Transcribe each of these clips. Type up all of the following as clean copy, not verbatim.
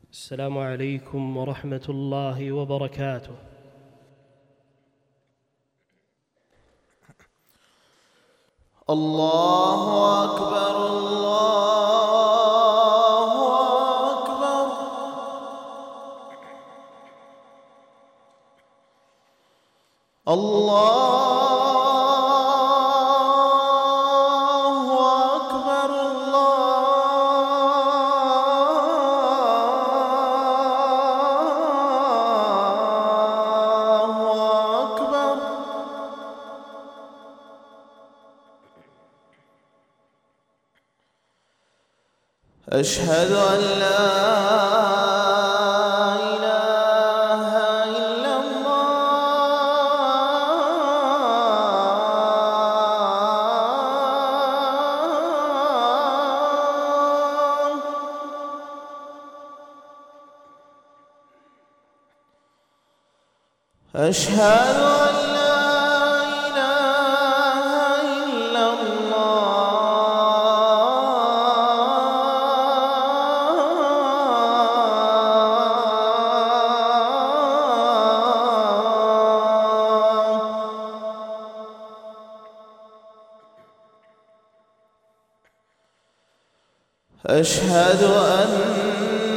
السلام عليكم ورحمة الله وبركاته. الله أكبر الله أكبر الله أكبر الله أكبر. أشهد أن لا إله إلا الله. أشهد أن لا إله إلا أشهد أن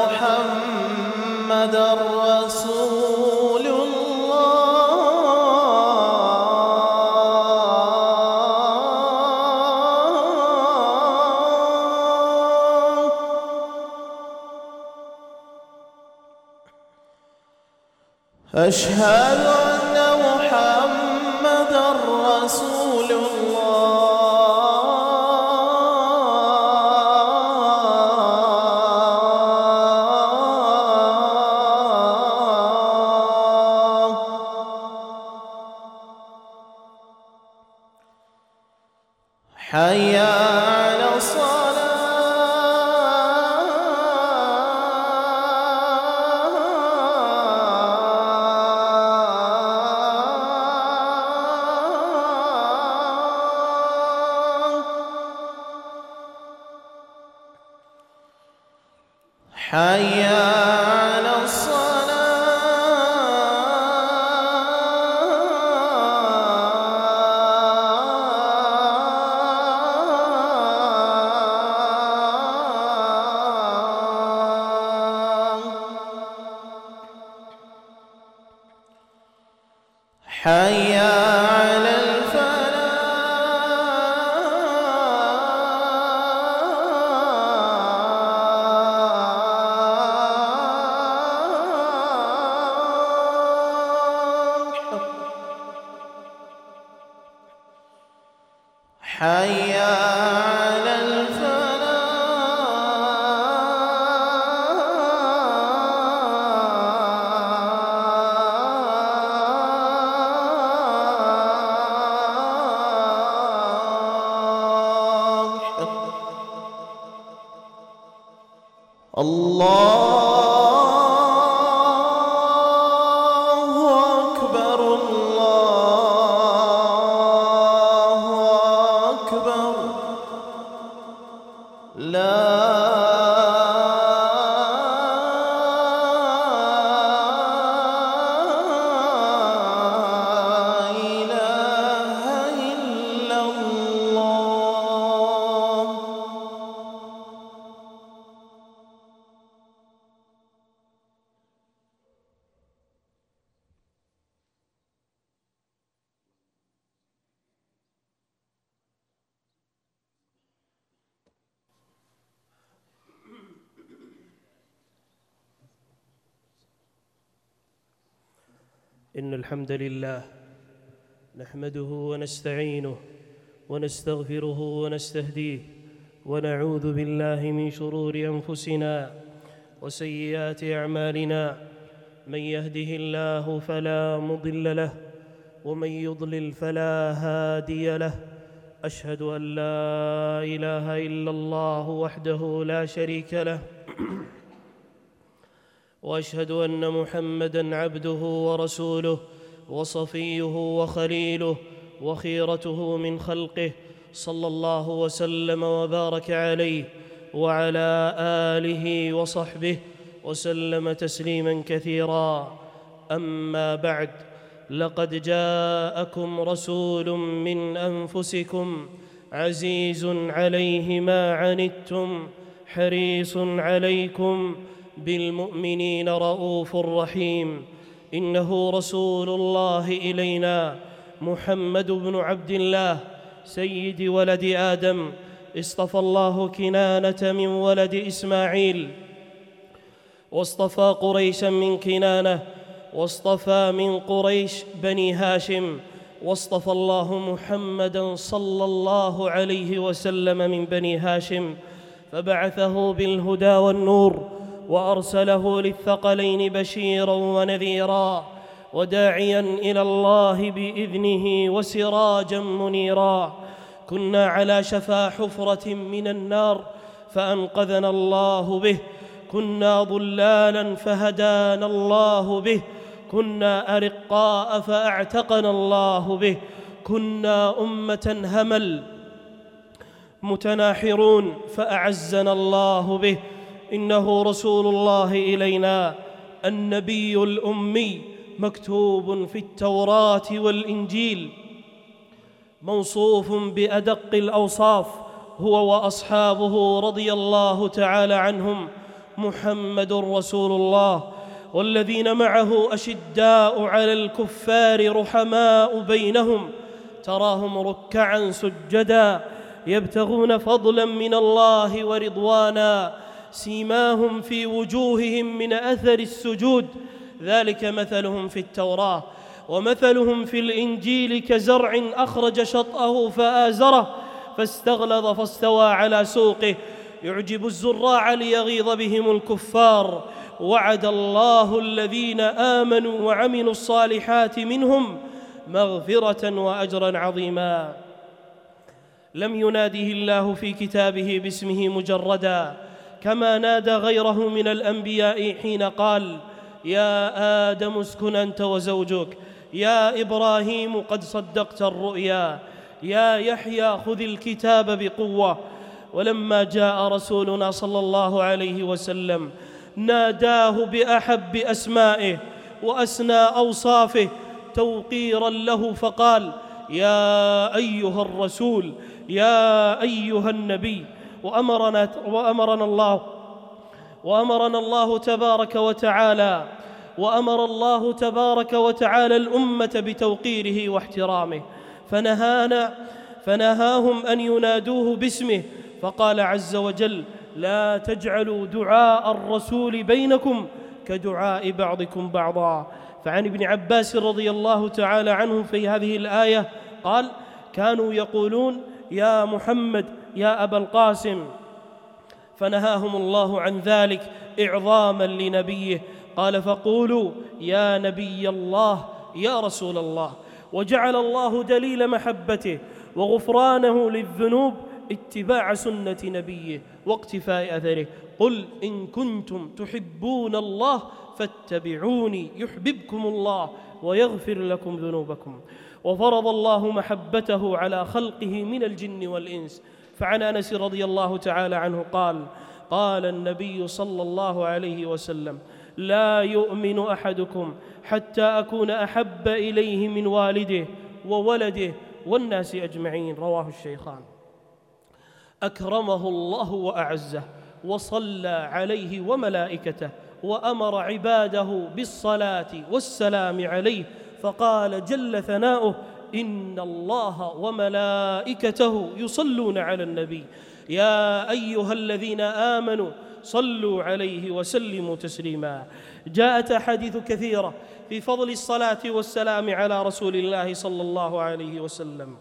محمدًا رسول الله. أشهد أن محمدًا رسول الله. حي على الصلاة. حي على الصلاة. حي على الفلاح. حي على الفلاح. الله أكبر الله أكبر. لا إله إلا الله. إن الحمد لله نحمده ونستعينه ونستغفره ونستهديه ونعوذ بالله من شرور أنفسنا وسيئات أعمالنا. من يهده الله فلا مضل له ومن يضلل فلا هادي له. أشهد أن لا إله إلا الله وحده لا شريك له وأشهد أن محمدًا عبده ورسوله وصفيه وخليله وخيرته من خلقه، صلى الله وسلم وبارك عليه وعلى آله وصحبه وسلم تسليما كثيرا. أما بعد، لقد جاءكم رسول من أنفسكم عزيز عليه ما عنتم حريص عليكم بالمؤمنين رؤوف رحيم. إنه رسول الله إلينا محمد بن عبد الله سيد ولد آدم، اصطفى الله كنانة من ولد إسماعيل، واصطفى قريشا من كنانة، واصطفى من قريش بني هاشم، واصطفى الله محمدا صلى الله عليه وسلم من بني هاشم، فبعثه بالهدى والنور، وأرسله للثقلين بشيرا ونذيرا، وداعيا إلى الله بإذنه وسراجا منيرا. كنا على شفا حفرة من النار فأنقذنا الله به، كنا ضلالا فهدانا الله به، كنا أرقاء فأعتقنا الله به، كنا أمة همل متناحرون فأعزنا الله به. إنه رسول الله إلينا النبي الأمي، مكتوب في التوراة والإنجيل، موصوف بأدق الأوصاف هو وأصحابه رضي الله تعالى عنهم. محمد رسول الله، والذين معه أشداء على الكفار رحماء بينهم، تراهم ركعا سجدا يبتغون فضلا من الله ورضوانا، سيماهم في وجوههم من أثر السجود، ذلك مثلهم في التوراة ومثلهم في الإنجيل كزرع أخرج شطأه فآزره فاستغلظ فاستوى على سوقه يعجب الزراع ليغيظ بهم الكفار. وعد الله الذين آمنوا وعملوا الصالحات منهم مغفرة وأجرا عظيما. لم يناده الله في كتابه باسمه مجردا، كما نادى غيره من الأنبياء حين قال: يا آدم اسكن أنت وزوجك، يا إبراهيم قد صدقت الرؤيا، يا يحيى خذ الكتاب بقوة. ولما جاء رسولنا صلى الله عليه وسلم ناداه بأحب أسمائه وأسنى أوصافه توقيرا له، فقال: يا أيها الرسول، يا أيها النبي. وأمرنا الله تبارك وتعالى الأمة بتوقيره واحترامه، فنهاهم أن ينادوه باسمه، فقال عز وجل: لا تجعلوا دعاء الرسول بينكم كدعاء بعضكم بعضا. فعن ابن عباس رضي الله تعالى عنه في هذه الآية قال: كانوا يقولون يا محمد يا أبا القاسم، فنهاهم الله عن ذلك إعظاما لنبيه، قال: فقولوا يا نبي الله يا رسول الله. وجعل الله دليل محبته وغفرانه للذنوب اتباع سنة نبيه واقتفاء أثره. قل إن كنتم تحبون الله فاتبعوني يحببكم الله ويغفر لكم ذنوبكم. وفرض الله محبته على خلقه من الجن والإنس. فعن أنس رضي الله تعالى عنه قال النبي صلى الله عليه وسلم: لا يؤمن أحدكم حتى أكون أحب إليه من والده وولده والناس أجمعين. رواه الشيخان. أكرمه الله وأعزه، وصلى عليه وملائكته، وأمر عباده بالصلاة والسلام عليه، فقال جل ثناؤه: إن الله وملائكته يصلون على النبي يا أيها الذين آمنوا صلوا عليه وسلموا تسليما. جاءت أحاديث كثيرة في فضل الصلاة والسلام على رسول الله صلى الله عليه وسلم.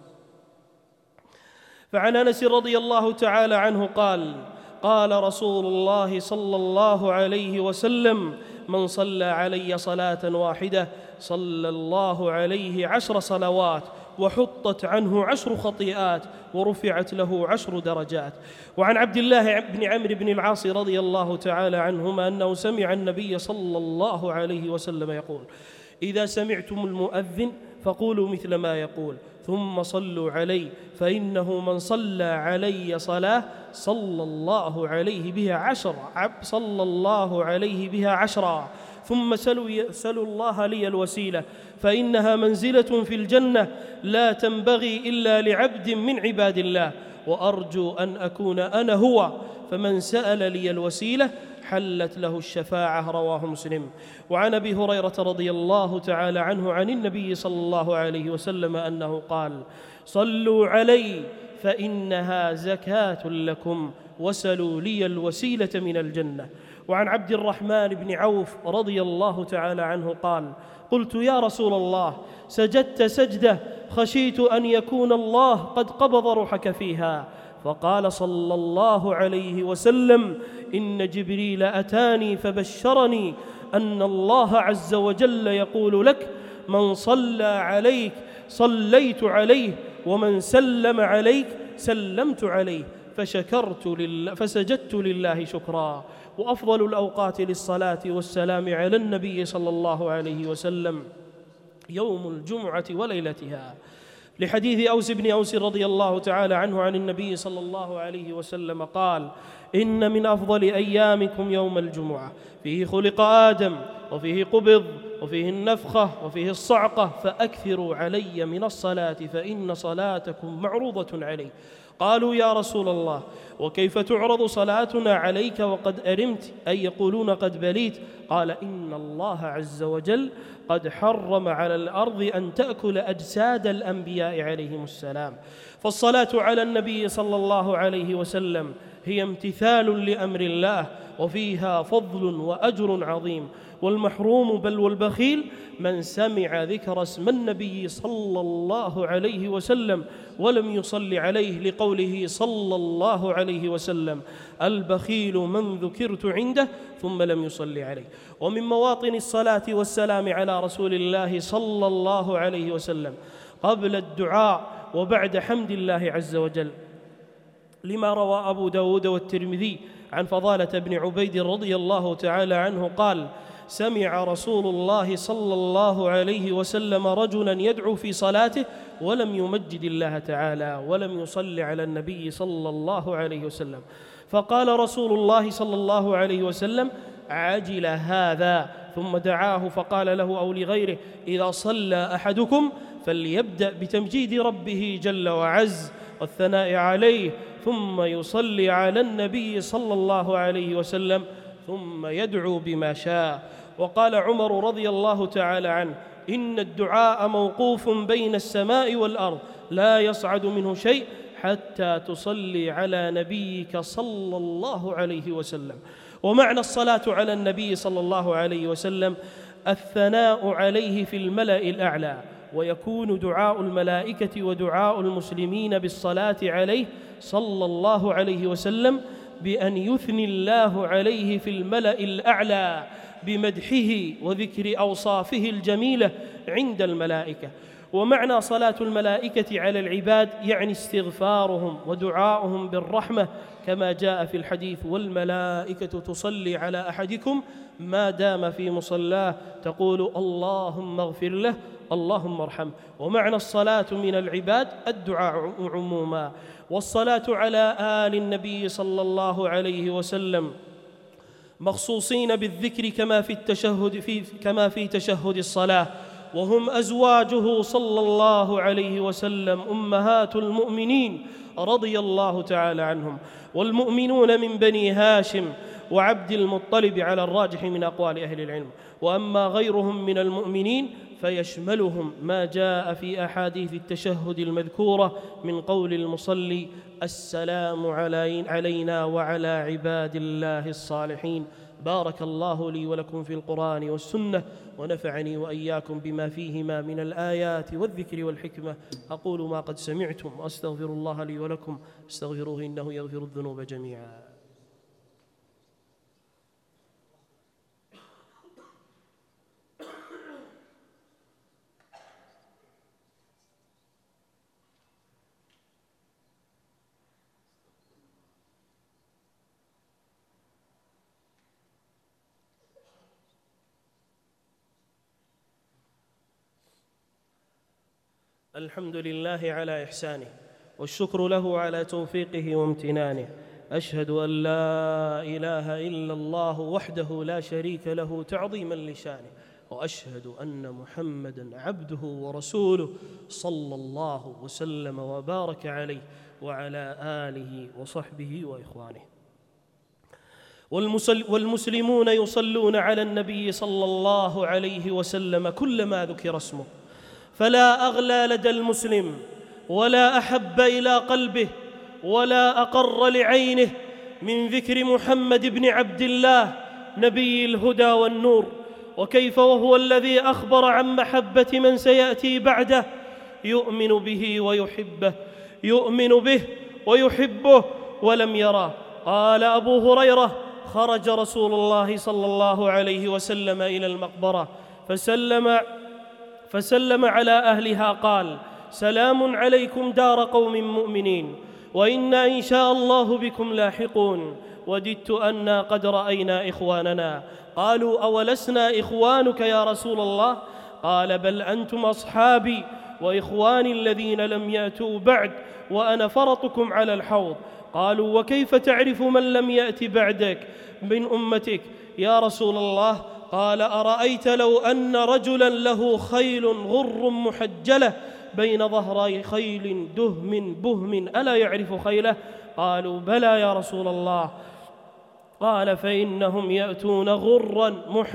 فعن أنس رضي الله تعالى عنه قال رسول الله صلى الله عليه وسلم: من صلى علي صلاة واحدة صلى الله عليه 10 صلوات، وحطت عنه 10 خطيئات، ورفعت له 10 درجات. وعن عبد الله بن عمرو بن العاص رضي الله تعالى عنهما أنه سمع النبي صلى الله عليه وسلم يقول: إذا سمعتم المؤذن فقولوا مثل ما يقول، ثم صلوا علي فإنه من صلى علي صلاة صلى الله عليه بها عشرا ثم سلوا الله لي الوسيلة فإنها منزلة في الجنة لا تنبغي إلا لعبد من عباد الله وأرجو أن أكون أنا هو فمن سأل لي الوسيلة حلت له الشفاعة. رواه مسلم. وعن أبي هريرة رضي الله تعالى عنه عن النبي صلى الله عليه وسلم أنه قال: صلوا علي فإنها زكاة لكم وسلوا لي الوسيلة من الجنة. وعن عبد الرحمن بن عوف رضي الله تعالى عنه قال: قلت يا رسول الله سجدت سجدة خشيت أن يكون الله قد قبض روحك فيها، فقال صلى الله عليه وسلم: إن جبريل أتاني فبشرني أن الله عز وجل يقول لك: من صلى عليك صليت عليه ومن سلم عليك سلمت عليه، فسجدت لله شكرا. وأفضل الأوقات للصلاة والسلام على النبي صلى الله عليه وسلم يوم الجمعة وليلتها، لحديث أوس بن أوس رضي الله تعالى عنه عن النبي صلى الله عليه وسلم قال: إن من أفضل أيامكم يوم الجمعة، فيه خلق آدم وفيه قبض وفيه النفخة وفيه الصعقة، فأكثروا علي من الصلاة فإن صلاتكم معروضة علي. قالوا يا رسول الله وكيف تعرض صلاتنا عليك وقد أرمت، أي يقولون قد بليت؟ قال: إن الله عز وجل قد حرم على الأرض أن تأكل أجساد الأنبياء عليهم السلام، فالصلاة على النبي صلى الله عليه وسلم هي امتثال لأمر الله وفيها فضل وأجر عظيم. والمحروم بل والبخيل من سمع ذكر اسم النبي صلى الله عليه وسلم ولم يصل عليه، لقوله صلى الله عليه وسلم: البخيل من ذكرت عنده ثم لم يصل عليه. ومن مواطن الصلاة والسلام على رسول الله صلى الله عليه وسلم قبل الدعاء وبعد حمد الله عز وجل، لما روى أبو داود والترمذي عن فضالة بن عبيد رضي الله تعالى عنه قال: سمع رسول الله صلى الله عليه وسلم رجلا يدعو في صلاته ولم يمجد الله تعالى ولم يصل على النبي صلى الله عليه وسلم، فقال رسول الله صلى الله عليه وسلم: عجل هذا، ثم دعاه فقال له أو لغيره: إذا صلى أحدكم فليبدأ بتمجيد ربه جل وعز والثناء عليه، ثم يصلي على النبي صلى الله عليه وسلم، ثم يدعو بما شاء. وقال عمر رضي الله تعالى عنه: إن الدعاء موقوف بين السماء والأرض لا يصعد منه شيء حتى تصلي على نبيك صلى الله عليه وسلم. ومعنى الصلاة على النبي صلى الله عليه وسلم الثناء عليه في الملأ الأعلى، ويكون دعاء الملائكة ودعاء المسلمين بالصلاة عليه صلى الله عليه وسلم بأن يثني الله عليه في الملأ الأعلى بمدحه وذكر أوصافه الجميلة عند الملائكة. ومعنى صلاة الملائكة على العباد يعني استغفارهم ودعاؤهم بالرحمة، كما جاء في الحديث: والملائكة تصلي على أحدكم ما دام في مصلاه تقول اللهم اغفر له اللهم ارحمه. ومعنى الصلاة من العباد الدعاء عموما. والصلاة على آل النبي صلى الله عليه وسلم مخصوصين بالذكر كما في تشهد الصلاة، وهم أزواجه صلى الله عليه وسلم أمهات المؤمنين رضي الله تعالى عنهم، والمؤمنون من بني هاشم وعبد المطلب على الراجح من أقوال أهل العلم. وأما غيرهم من المؤمنين فيشملهم ما جاء في أحاديث التشهد المذكورة من قول المصلي: السلام علينا وعلى عباد الله الصالحين. بارك الله لي ولكم في القرآن والسنة، ونفعني وإياكم بما فيهما من الآيات والذكر والحكمة. أقول ما قد سمعتم وأستغفر الله لي ولكم، استغفروه إنه يغفر الذنوب جميعا. الحمد لله على إحسانه، والشكر له على توفيقه وامتنانه. أشهد أن لا إله إلا الله وحده لا شريك له تعظيما لشانه، وأشهد أن محمدًا عبده ورسوله صلى الله وسلم وبارك عليه وعلى آله وصحبه وإخوانه. والمسلمون يصلون على النبي صلى الله عليه وسلم كلما ذكر اسمه، فلا أغلى لدى المسلم ولا أحب إلى قلبه ولا أقر لعينه من ذكر محمد بن عبد الله نبي الهدى والنور. وكيف وهو الذي أخبر عن محبة من سيأتي بعده، يؤمن به ويحبه، يؤمن به ويحبه ولم يراه. قال أبو هريرة: خرج رسول الله صلى الله عليه وسلم إلى المقبرة فسلم على أهلها، قال: سلام عليكم دار قوم مؤمنين، وإنا إن شاء الله بكم لاحقون. وددت أنا قد رأينا إخواننا. قالوا: أولسنا إخوانك يا رسول الله؟ قال: بل أنتم أصحابي وإخواني الذين لم يأتوا بعد، وأنا فرطكم على الحوض. قالوا: وكيف تعرف من لم يأت بعدك من أمتك يا رسول الله؟ قال: أرأيت لو أن رجلا له خيل غر محجلة بين ظهري خيل دهم بهم، ألا يعرف خيله؟ قالوا: بلى يا رسول الله. قال: فإنهم يأتون غرا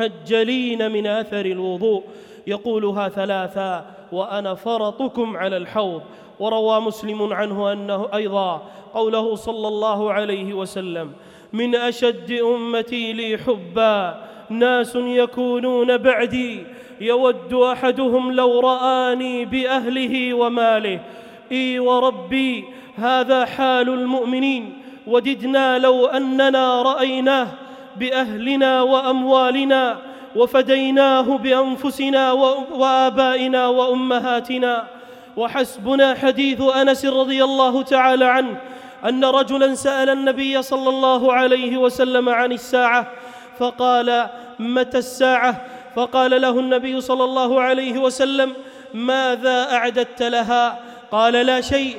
محجلين من أثر الوضوء، يقولها ثلاثا، وأنا فرطكم على الحوض. وروى مسلم عنه أنه أيضا قوله صلى الله عليه وسلم: من أشد أمتي لي حبا ناس يكونون بعدي، يود أحدهم لو رآني بأهله وماله. إي وربي هذا حال المؤمنين، وددنا لو أننا رأيناه بأهلنا وأموالنا وفديناه بأنفسنا وآبائنا وأمهاتنا. وحسبنا حديث أنس رضي الله تعالى عنه أن رجلا سأل النبي صلى الله عليه وسلم عن الساعة، فقال: متى الساعة؟ فقال له النبي صلى الله عليه وسلم: ماذا أعددت لها؟ قال: لا شيء،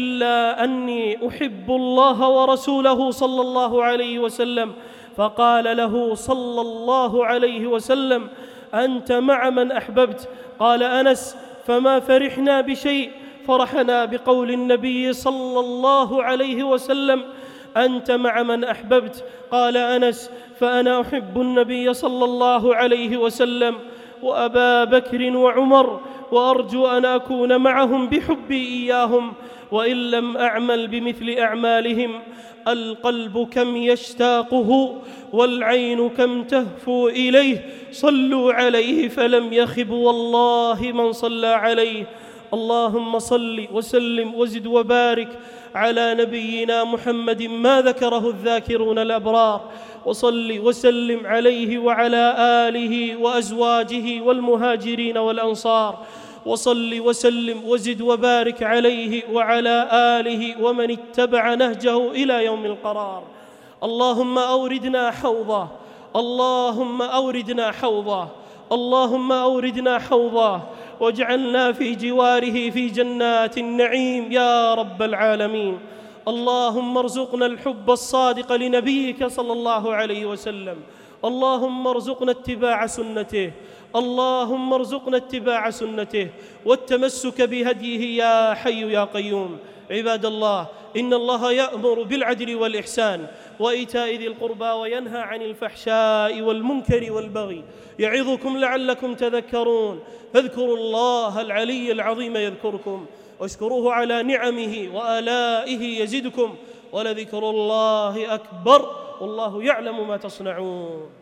إلا أني أحب الله ورسوله صلى الله عليه وسلم. فقال له صلى الله عليه وسلم: أنت مع من أحببت. قال أنس: فما فرحنا بشيء، فرحنا بقول النبي صلى الله عليه وسلم: أنت مع من أحببت. قال أنس: فأنا أحب النبي صلى الله عليه وسلم وأبا بكر وعمر، وأرجو أن أكون معهم بحبي إياهم، وإن لم أعمل بمثل أعمالهم. القلب كم يشتاقه، والعين كم تهفو إليه، صلوا عليه فلم يخب والله من صلى عليه. اللهم صل وسلم وزد وبارك على نبينا محمد ما ذكره الذاكرون الأبرار، وصل وسلم عليه وعلى آله وأزواجه والمهاجرين والأنصار، وصل وسلم وزد وبارك عليه وعلى آله ومن اتبع نهجه إلى يوم القرار. اللهم أوردنا حوضه، اللهم أوردنا حوضه، اللهم أوردنا حوضه، واجعلنا في جواره في جنات النعيم يا رب العالمين. اللهم ارزقنا الحب الصادق لنبيك صلى الله عليه وسلم، اللهم ارزقنا اتباع سنته، اللهم ارزقنا اتباع سنته والتمسك بهديه يا حي يا قيوم. عباد الله، إن الله يأمر بالعدل والإحسان وإيتاء ذي القربى وينهى عن الفحشاء والمنكر والبغي، يعظكم لعلكم تذكرون. فاذكروا الله العلي العظيم يذكركم، واشكروه على نعمه وآلائه يزدكم، ولذكر الله أكبر، والله يعلم ما تصنعون.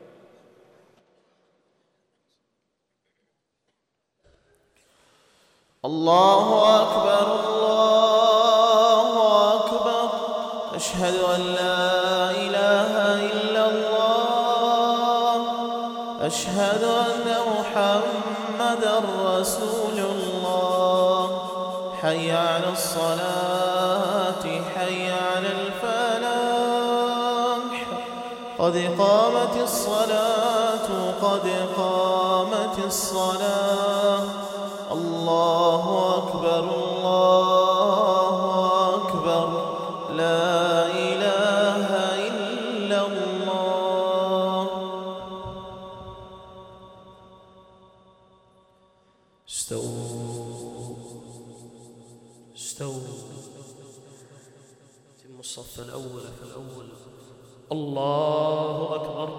الله أكبر، الله أكبر، أشهد أن لا إله إلا الله، أشهد أن محمدًا رسول الله. حي على الصلاة، حي على الفلاح، قد قامت الصلاة، قد قامت الصلاة. الله أكبر الله أكبر لا إله إلا الله. استووا تم الصف الأول فالأول. الله أكبر.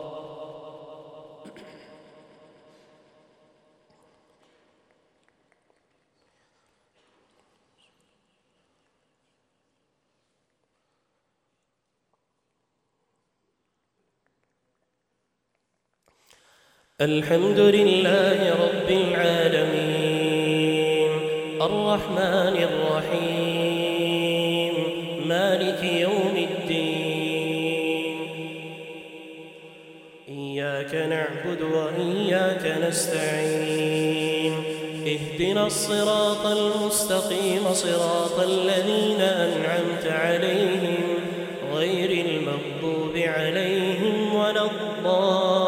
الحمد لله رب العالمين الرحمن الرحيم مالك يوم الدين. إياك نعبد وإياك نستعين. اهدنا الصراط المستقيم صراط الذين أنعمت عليهم غير المغضوب عليهم ولا الضالين.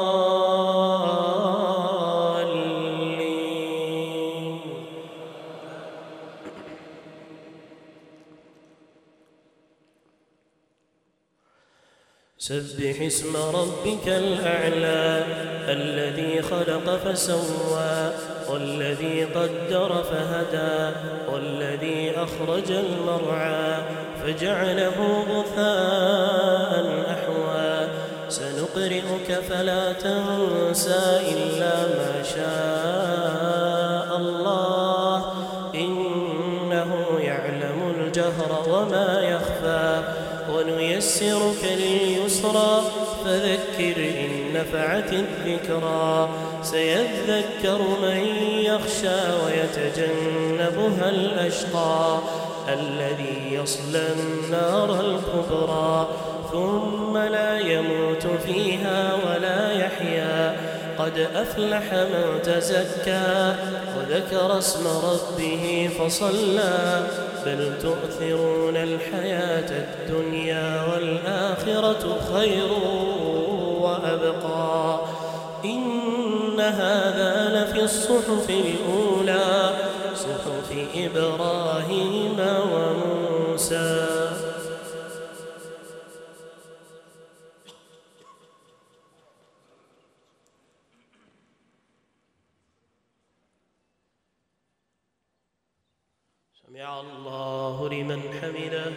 سبح اسم ربك الأعلى الذي خلق فسوى والذي قدر فهدى والذي أخرج المرعى فجعله غثاء أحوى. سنقرئك فلا تنسى إلا ما شاء الله إنه يعلم الجهر وما يخفى. ونيسرك لليسرى فذكر إن نفعت الذكرى. سيذكر من يخشى ويتجنبها الأشقى الذي يصلى النار الكبرى ثم لا يموت فيها ولا يحيا. قد أفلح من تزكى وذكر اسم ربه فصلى. بل تؤثرون الحياة الدنيا والآخرة خير وأبقى. إن هذا لفي الصحف الأولى صحف إبراهيم وموسى. سمع الله لمن حمده.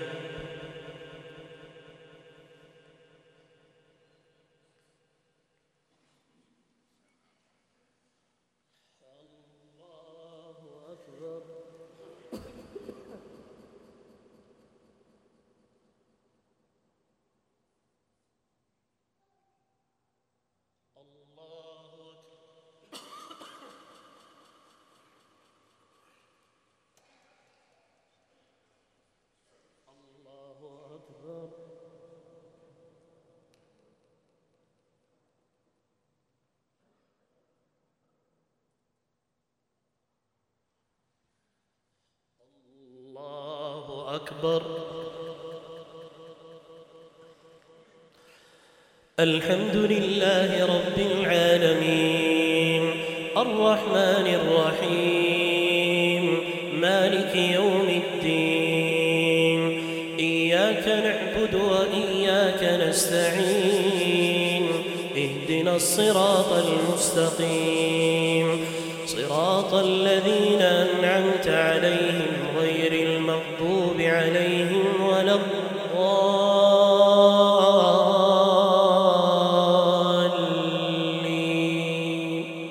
الله أكبر. الحمد لله رب العالمين الرحمن الرحيم مالك يوم الدين. إياك نعبد وإياك نستعين. اهدنا الصراط المستقيم صراط الذين أنعمت عليهم غير المغضوب عليهم ولا الضالين.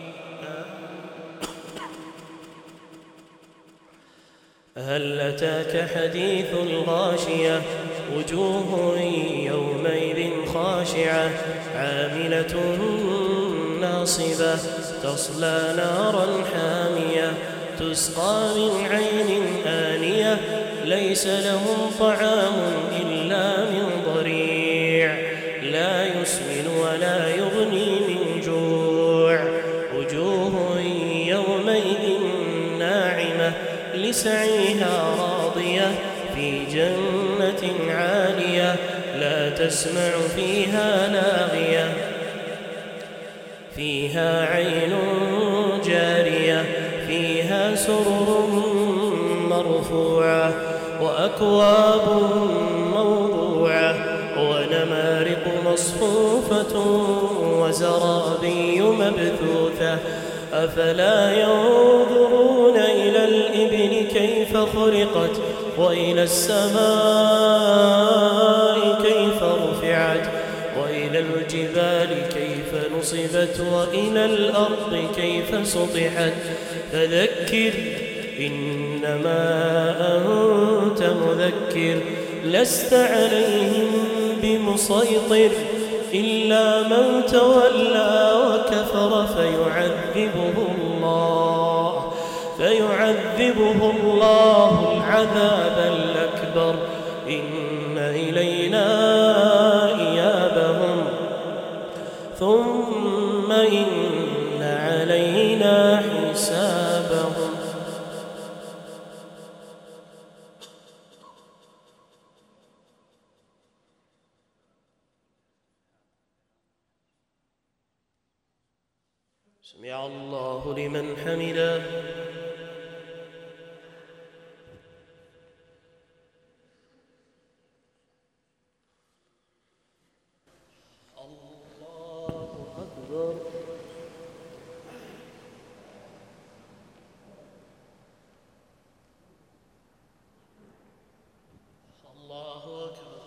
هل أتاك حديث الغاشية وجوه يومئذ خاشعة عاملة ناصبة تصلى نارا حامية تسقى من عين آنية ليس لهم طعام إلا من ضريع لا يسمن ولا يغني من جوع. وجوه يومئذ ناعمة لسعيها راضية في جنة عالية لا تسمع فيها لاغية فيها عين جارية سرر مرفوعة وأكواب موضوعة ونمارق مصفوفة وزرابي مبثوثة أفلا ينظرون إلى الإبل كيف خلقت وإلى السماء كيف رفعت وإلى الجبال كيف نصبت وإلى الأرض كيف سطحت فذكر إنما أنت مذكر لست عليهم بمسيطر إلا من تولى وكفر فيعذبه الله العذاب الأكبر إن إلينا إيابهم ثم إن علينا حسابهم. سمع الله لمن حمده. الله أكبر. الله أكبر.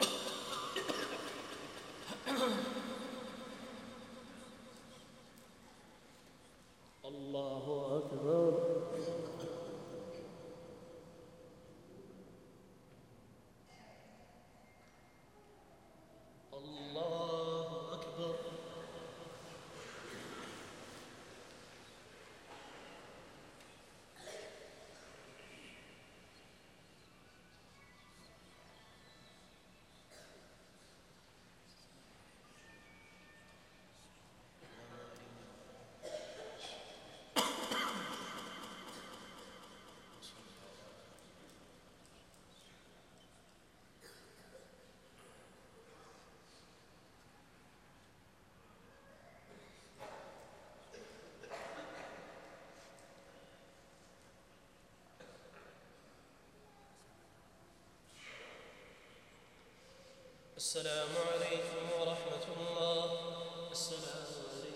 الله أكبر. الله أكبر. السلام عليكم ورحمة الله. السلام عليكم.